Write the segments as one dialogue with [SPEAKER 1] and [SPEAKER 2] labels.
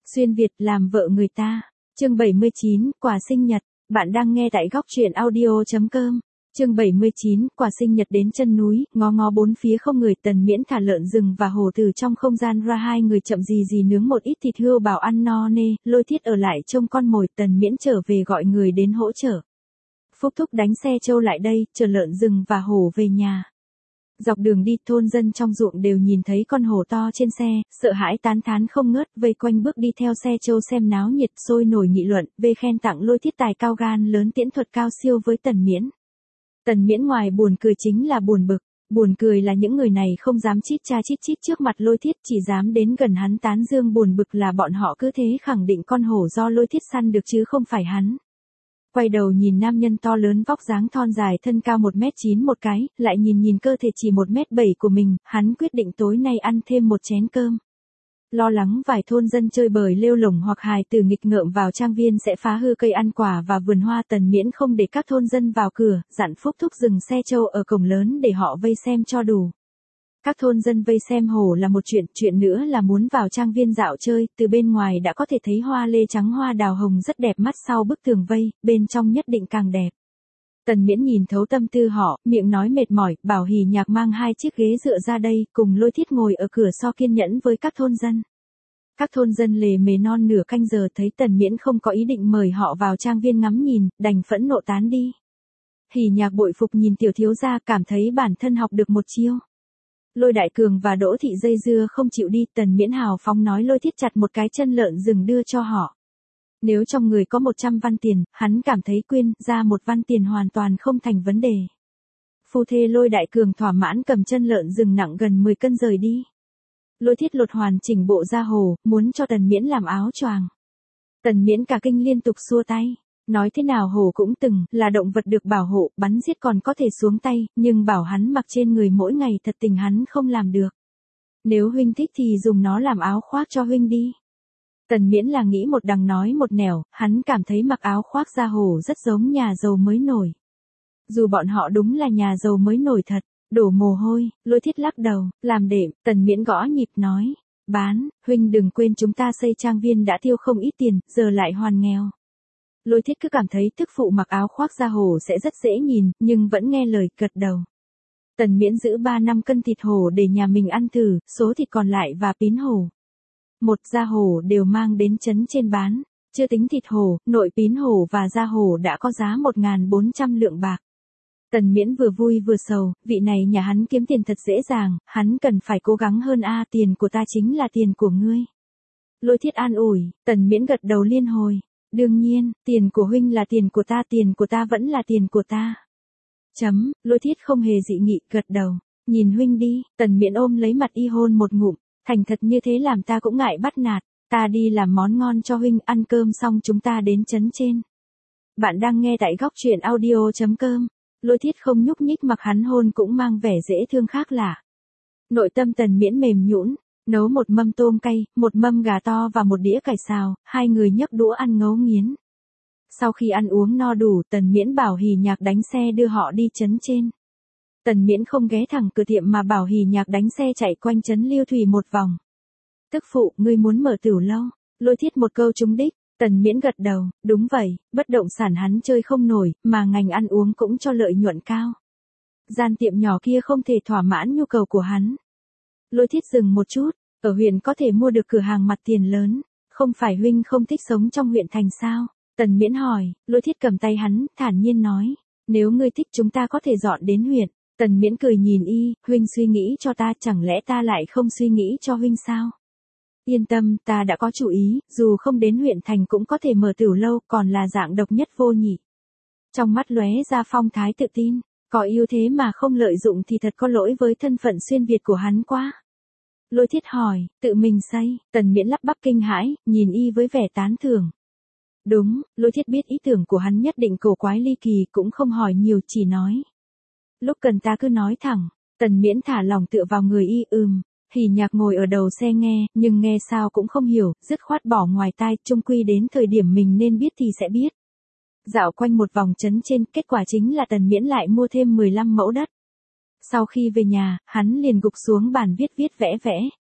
[SPEAKER 1] Xuyên Việt làm vợ người ta. Chương 79, quà sinh nhật. Bạn đang nghe tại góc truyện audio.com. Chương 79, quà sinh nhật đến chân núi, ngó bốn phía không người. Tần Miễn thả lợn rừng và hổ từ trong không gian ra, hai người chậm gì nướng một ít thịt hươu bảo ăn no nê. Lôi Thiết ở lại trông con mồi. Tần Miễn trở về gọi người đến hỗ trợ. Phúc thúc đánh xe trâu lại đây, chở lợn rừng và hổ về nhà. Dọc đường đi, thôn dân trong ruộng đều nhìn thấy con hổ to trên xe, sợ hãi tán thán không ngớt, vây quanh bước đi theo xe trâu xem náo nhiệt, sôi nổi nghị luận, về khen tặng Lôi Thiết tài cao gan lớn, tiễn thuật cao siêu với Tần Miễn. Tần Miễn ngoài buồn cười chính là buồn bực. Buồn cười là những người này không dám chít chít trước mặt Lôi Thiết, chỉ dám đến gần hắn tán dương. Buồn bực là bọn họ cứ thế khẳng định con hổ do Lôi Thiết săn được chứ không phải hắn. Quay đầu nhìn nam nhân to lớn vóc dáng thon dài thân cao 1m9 một cái, lại nhìn cơ thể chỉ 1m7 của mình, hắn quyết định tối nay ăn thêm một chén cơm. Lo lắng vài thôn dân chơi bời lêu lổng hoặc hài tử nghịch ngợm vào trang viên sẽ phá hư cây ăn quả và vườn hoa, Tần Miễn không để các thôn dân vào cửa, dặn Phúc thúc dừng xe trâu ở cổng lớn để họ vây xem cho đủ. Các thôn dân vây xem hổ là một chuyện nữa là muốn vào trang viên dạo chơi, từ bên ngoài đã có thể thấy hoa lê trắng hoa đào hồng rất đẹp mắt sau bức tường vây, bên trong nhất định càng đẹp. Tần Miễn nhìn thấu tâm tư họ, miệng nói mệt mỏi, bảo Hỉ Nhạc mang 2 chiếc ghế dựa ra đây, cùng Lôi Thiết ngồi ở cửa so kiên nhẫn với các thôn dân. Các thôn dân lề mề non nửa canh giờ thấy Tần Miễn không có ý định mời họ vào trang viên ngắm nhìn, đành phẫn nộ tán đi. Hỉ Nhạc bội phục nhìn tiểu thiếu gia, cảm thấy bản thân học được một chiêu. Lôi Đại Cường và Đỗ Thị dây dưa không chịu đi, Tần Miễn hào phóng nói Lôi Thiết chặt một cái chân lợn rừng đưa cho họ. Nếu trong người có 100 văn tiền, hắn cảm thấy quyên ra 1 văn tiền hoàn toàn không thành vấn đề. Phu thê Lôi Đại Cường thỏa mãn cầm chân lợn rừng nặng gần 10 cân rời đi. Lôi Thiết lột hoàn chỉnh bộ da hổ, muốn cho Tần Miễn làm áo choàng. Tần Miễn cả kinh liên tục xua tay. Nói thế nào hổ cũng từng là động vật được bảo hộ, bắn giết còn có thể xuống tay, nhưng bảo hắn mặc trên người mỗi ngày thật tình hắn không làm được. Nếu huynh thích thì dùng nó làm áo khoác cho huynh đi. Tần Miễn là nghĩ một đằng nói một nẻo, hắn cảm thấy mặc áo khoác da hổ rất giống nhà giàu mới nổi. Dù bọn họ đúng là nhà giàu mới nổi thật, đổ mồ hôi. Lôi Thiết lắc đầu, làm đệm. Tần Miễn gõ nhịp nói, bán, huynh đừng quên chúng ta xây trang viên đã tiêu không ít tiền, giờ lại hoàn nghèo. Lôi Thiết cứ cảm thấy tức phụ mặc áo khoác da hổ sẽ rất dễ nhìn, nhưng vẫn nghe lời, gật đầu. Tần Miễn giữ 3-5 cân thịt hổ để nhà mình ăn thử, số thịt còn lại và pín hổ. Một da hổ đều mang đến trấn trên bán, chưa tính thịt hổ, nội pín hổ và da hổ đã có giá 1.400 lượng bạc. Tần Miễn vừa vui vừa sầu, vị này nhà hắn kiếm tiền thật dễ dàng, hắn cần phải cố gắng hơn tiền của ta chính là tiền của ngươi. Lôi Thiết an ủi, Tần Miễn gật đầu liên hồi. Đương nhiên, tiền của huynh là tiền của ta vẫn là tiền của ta. Lôi Thiết không hề dị nghị, gật đầu. Nhìn huynh đi. Tần Miễn ôm lấy mặt y hôn một ngụm. Thành thật như thế làm ta cũng ngại bắt nạt. Ta đi làm món ngon cho huynh, ăn cơm xong chúng ta đến trấn trên. Bạn đang nghe tại góc truyện audio.com. Lôi Thiết không nhúc nhích, mặc hắn hôn cũng mang vẻ dễ thương khác lạ. Nội tâm Tần Miễn mềm nhũn. Nấu một mâm tôm cay, một mâm gà to và một đĩa cải xào, hai người nhấc đũa ăn ngấu nghiến. Sau khi ăn uống no đủ, Tần Miễn bảo Hỉ Nhạc đánh xe đưa họ đi trấn trên. Tần Miễn không ghé thẳng cửa tiệm mà bảo Hỉ Nhạc đánh xe chạy quanh trấn Liêu Thủy một vòng. Tức phụ, ngươi muốn mở tửu lâu? Lôi Thiết một câu trúng đích. Tần Miễn gật đầu, đúng vậy, bất động sản hắn chơi không nổi, mà ngành ăn uống cũng cho lợi nhuận cao. Gian tiệm nhỏ kia không thể thỏa mãn nhu cầu của hắn. Lôi Thiết dừng một chút, ở huyện có thể mua được cửa hàng mặt tiền lớn, không phải huynh không thích sống trong huyện thành sao? Tần Miễn hỏi. Lôi Thiết cầm tay hắn, thản nhiên nói, nếu ngươi thích chúng ta có thể dọn đến huyện. Tần Miễn cười nhìn y, huynh suy nghĩ cho ta, chẳng lẽ ta lại không suy nghĩ cho huynh sao? Yên tâm, ta đã có chủ ý, dù không đến huyện thành cũng có thể mở tửu lâu, còn là dạng độc nhất vô nhị. Trong mắt lóe ra phong thái tự tin, có ưu thế mà không lợi dụng thì thật có lỗi với thân phận xuyên Việt của hắn quá. Lôi Thiết hỏi, tự mình xây. Tần Miễn lắp bắp kinh hãi, nhìn y với vẻ tán thưởng. Đúng, Lôi Thiết biết ý tưởng của hắn nhất định cổ quái ly kỳ, cũng không hỏi nhiều, chỉ nói. Lúc cần ta cứ nói thẳng. Tần Miễn thả lòng tựa vào người y. Hỉ Nhạc ngồi ở đầu xe nghe, nhưng nghe sao cũng không hiểu, dứt khoát bỏ ngoài tai, chung quy đến thời điểm mình nên biết thì sẽ biết. Dạo quanh một vòng trấn trên, kết quả chính là Tần Miễn lại mua thêm 15 mẫu đất. Sau khi về nhà, hắn liền gục xuống bàn viết vẽ.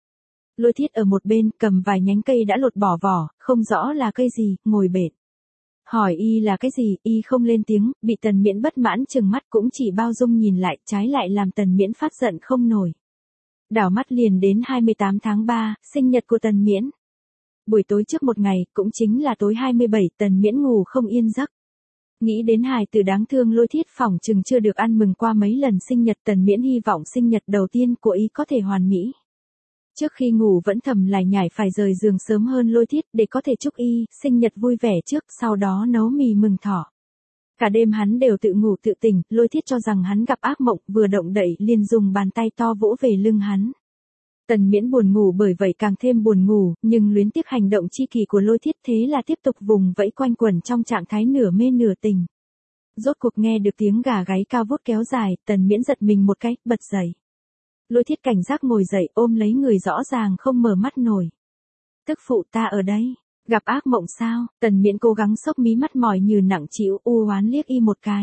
[SPEAKER 1] Lôi Thiết ở một bên cầm vài nhánh cây đã lột bỏ vỏ, không rõ là cây gì, ngồi bệt. Hỏi y là cái gì, y không lên tiếng, bị Tần Miễn bất mãn trừng mắt cũng chỉ bao dung nhìn lại, trái lại làm Tần Miễn phát giận không nổi. Đảo mắt liền đến 28 tháng 3, sinh nhật của Tần Miễn. Buổi tối trước một ngày, cũng chính là tối 27, Tần Miễn ngủ không yên giấc. Nghĩ đến hài tử đáng thương Lôi Thiết phỏng chừng chưa được ăn mừng qua mấy lần sinh nhật, Tần Miễn hy vọng sinh nhật đầu tiên của y có thể hoàn mỹ. Trước khi ngủ vẫn thầm lải nhải phải rời giường sớm hơn Lôi Thiết để có thể chúc y sinh nhật vui vẻ trước, sau đó nấu mì mừng thọ. Cả đêm hắn đều tự ngủ tự tỉnh, Lôi Thiết cho rằng hắn gặp ác mộng, vừa động đậy liền dùng bàn tay to vỗ về lưng hắn. Tần Miễn buồn ngủ bởi vậy càng thêm buồn ngủ, nhưng luyến tiếc hành động chi kỳ của Lôi Thiết thế là tiếp tục vùng vẫy quanh quẩn trong trạng thái nửa mê nửa tỉnh. Rốt cuộc nghe được tiếng gà gáy cao vút kéo dài, Tần Miễn giật mình một cái, bật dậy. Lôi Thiết cảnh giác ngồi dậy ôm lấy người rõ ràng không mở mắt nổi. Tức phụ ta ở đây, gặp ác mộng sao? Tần Miễn cố gắng xốc mí mắt mỏi như nặng trĩu u oán liếc y một cái.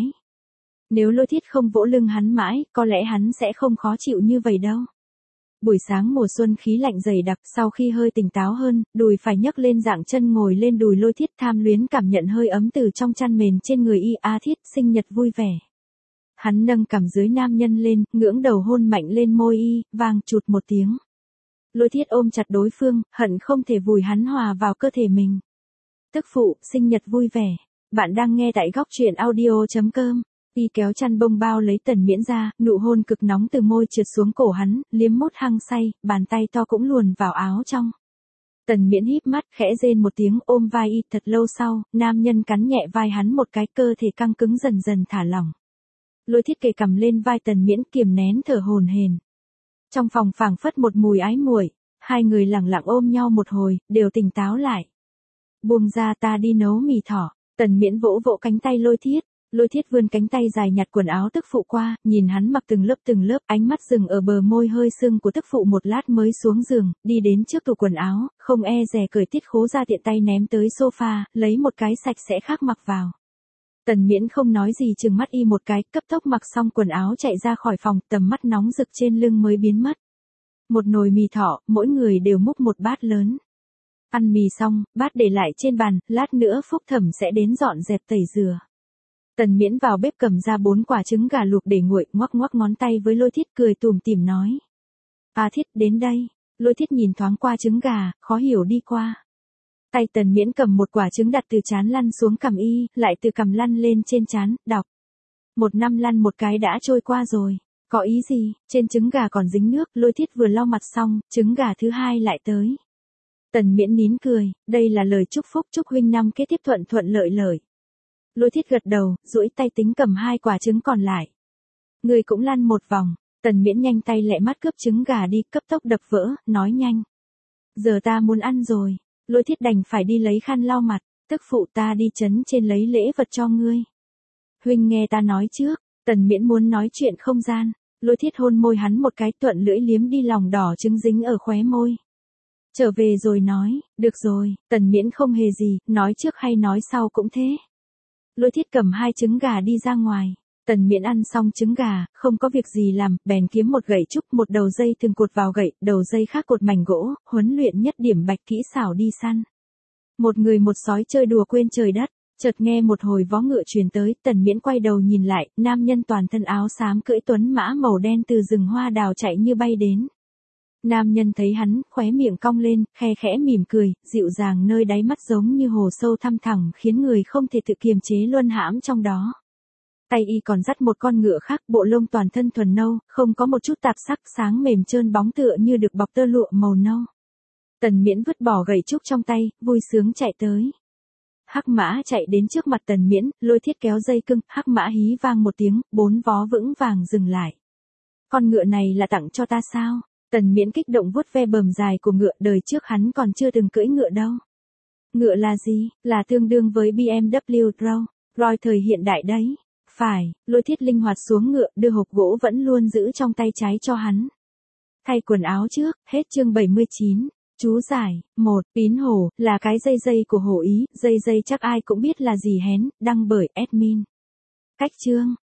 [SPEAKER 1] Nếu Lôi Thiết không vỗ lưng hắn mãi, có lẽ hắn sẽ không khó chịu như vậy đâu. Buổi sáng mùa xuân khí lạnh dày đặc, sau khi hơi tỉnh táo hơn, đùi phải nhấc lên dạng chân ngồi lên đùi Lôi Thiết tham luyến cảm nhận hơi ấm từ trong chăn mền trên người y. A Thiết sinh nhật vui vẻ. Hắn nâng cằm dưới nam nhân lên, ngưỡng đầu hôn mạnh lên môi y, vang chụt một tiếng. Lôi Thiết ôm chặt đối phương, hận không thể vùi hắn hòa vào cơ thể mình. Tức phụ, sinh nhật vui vẻ. Bạn đang nghe tại góc truyện audio.com. Y kéo chăn bông bao lấy Tần Miễn ra, nụ hôn cực nóng từ môi trượt xuống cổ hắn, liếm mốt hăng say, bàn tay to cũng luồn vào áo trong. Tần Miễn híp mắt, khẽ rên một tiếng ôm vai y. Thật lâu sau, nam nhân cắn nhẹ vai hắn một cái, cơ thể căng cứng dần dần thả lỏng. Lôi Thiết kề cằm lên vai Tần Miễn kiềm nén thở hổn hển. Trong phòng phảng phất một mùi ái muội, hai người lẳng lặng ôm nhau một hồi, đều tỉnh táo lại. Buông ra ta đi nấu mì thỏ. Tần Miễn vỗ vỗ cánh tay Lôi Thiết. Lôi Thiết vươn cánh tay dài nhặt quần áo tức phụ qua, nhìn hắn mặc từng lớp, ánh mắt dừng ở bờ môi hơi sưng của tức phụ một lát mới xuống giường, đi đến trước tủ quần áo, không e dè cởi tiết khố ra tiện tay ném tới sofa, lấy một cái sạch sẽ khác mặc vào. Tần Miễn không nói gì chừng mắt y một cái, cấp tốc mặc xong quần áo chạy ra khỏi phòng, tầm mắt nóng rực trên lưng mới biến mất. Một nồi mì thỏ, mỗi người đều múc một bát lớn. Ăn mì xong, bát để lại trên bàn, lát nữa Phúc Thẩm sẽ đến dọn dẹp tẩy rửa. Tần Miễn vào bếp cầm ra 4 quả trứng gà luộc để nguội, ngoắc ngoắc ngón tay với Lôi Thiết cười tủm tỉm nói. A Thiết đến đây. Lôi Thiết nhìn thoáng qua trứng gà, khó hiểu đi qua. Tay Tần Miễn cầm một quả trứng đặt từ trán lăn xuống cằm y, lại từ cằm lăn lên trên trán, đọc. 1 năm lăn một cái đã trôi qua rồi. Có ý gì? Trên trứng gà còn dính nước, Lôi Thiết vừa lau mặt xong, trứng gà thứ hai lại tới. Tần Miễn nín cười, đây là lời chúc phúc, chúc huynh năm kế tiếp thuận thuận lợi lợi. Lôi Thiết gật đầu, duỗi tay tính cầm 2 quả trứng còn lại. Người cũng lăn một vòng. Tần Miễn nhanh tay lẹ mắt cướp trứng gà đi, cấp tốc đập vỡ, nói nhanh. Giờ ta muốn ăn rồi. Lôi Thiết đành phải đi lấy khăn lau mặt, tức phụ ta đi trấn trên lấy lễ vật cho ngươi. Huynh nghe ta nói trước. Tần Miễn muốn nói chuyện không gian. Lôi Thiết hôn môi hắn một cái, thuận lưỡi liếm đi lòng đỏ trứng dính ở khóe môi. Trở về rồi nói, được rồi. Tần Miễn không hề gì, nói trước hay nói sau cũng thế. Lôi Thiết cầm 2 trứng gà đi ra ngoài. Tần Miễn ăn xong trứng gà, không có việc gì làm, bèn kiếm một gậy trúc, một đầu dây thừng cột vào gậy, đầu dây khác cột mảnh gỗ, huấn luyện nhất điểm bạch kỹ xảo đi săn. Một người một sói chơi đùa quên trời đất, chợt nghe một hồi vó ngựa truyền tới, Tần Miễn quay đầu nhìn lại, nam nhân toàn thân áo xám cưỡi tuấn mã màu đen từ rừng hoa đào chạy như bay đến. Nam nhân thấy hắn, khóe miệng cong lên, khe khẽ mỉm cười, dịu dàng nơi đáy mắt giống như hồ sâu thăm thẳm khiến người không thể tự kiềm chế luân hãm trong đó. Tay y còn dắt một con ngựa khác, bộ lông toàn thân thuần nâu, không có một chút tạp sắc, sáng mềm trơn bóng tựa như được bọc tơ lụa màu nâu. Tần Miễn vứt bỏ gậy trúc trong tay, vui sướng chạy tới. Hắc mã chạy đến trước mặt Tần Miễn, Lôi Thiết kéo dây cưng, hắc mã hí vang một tiếng, 4 vó vững vàng dừng lại. Con ngựa này là tặng cho ta sao? Tần Miễn kích động vuốt ve bờm dài của ngựa, đời trước hắn còn chưa từng cưỡi ngựa đâu. Ngựa là gì? Là tương đương với BMW Rolls thời hiện đại đấy. Phải. Lôi Thiết linh hoạt xuống ngựa, đưa hộp gỗ vẫn luôn giữ trong tay trái cho hắn. Thay quần áo trước, hết chương 79. Chú giải, 1. Pín hổ, là cái dây của hổ Ý, dây chắc ai cũng biết là gì hén, đăng bởi admin. Cách chương.